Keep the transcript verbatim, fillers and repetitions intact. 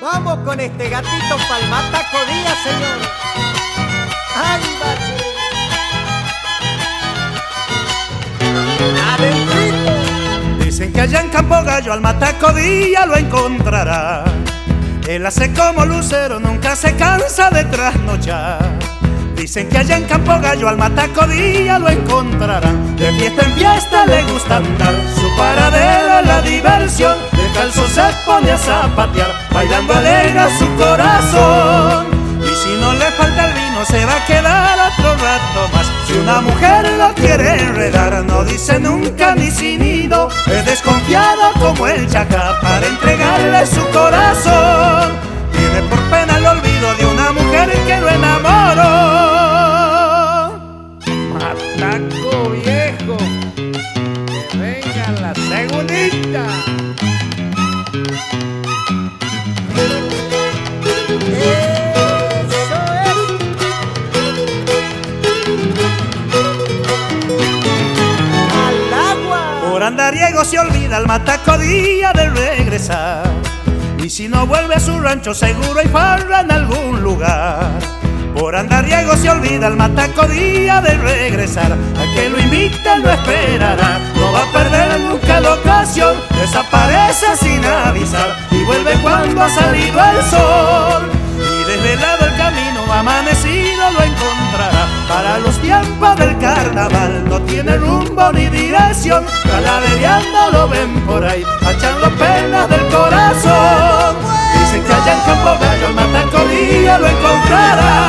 Vamos con este gatito pa'l Matacodía, señor. ¡Ay, bache! ¡Adentrito! Dicen que allá en Campo Gallo al Matacodía lo encontrará. Él hace como lucero, nunca se cansa de trasnochar. Dicen que allá en Campo Gallo al Matacodía lo encontrarán. De fiesta en fiesta le gusta andar, su paradero es la diversión. Descalzo se pone a zapatear, bailando alegra su corazón. Y si no le falta el vino se va a quedar otro rato más. Si una mujer lo quiere enredar, no dice nunca ni sin ido. Es desconfiado como el chacá para entregarle su corazón. Tiene por pena el olvido de una mujer que lo enamoró. Mataco viejo, que venga la segundita. Eso es. Al agua. Por andariego se olvida el Matacodía de regresar. Y si no vuelve a su rancho seguro hay farra en algún lugar. Por andariego se olvida el Matacodía de regresar. A que lo invite lo esperará. No va a perder nunca la ocasión. Desaparece sin avisar y vuelve cuando ha salido el sol. Y desvelado el camino amanecido lo encontrará. Para los tiempos del carnaval no tiene rumbo ni dirección. Calavereando lo ven por ahí, echando penas del corazón. Dicen que allá en Campo Gallo el Matacodía lo encontrará.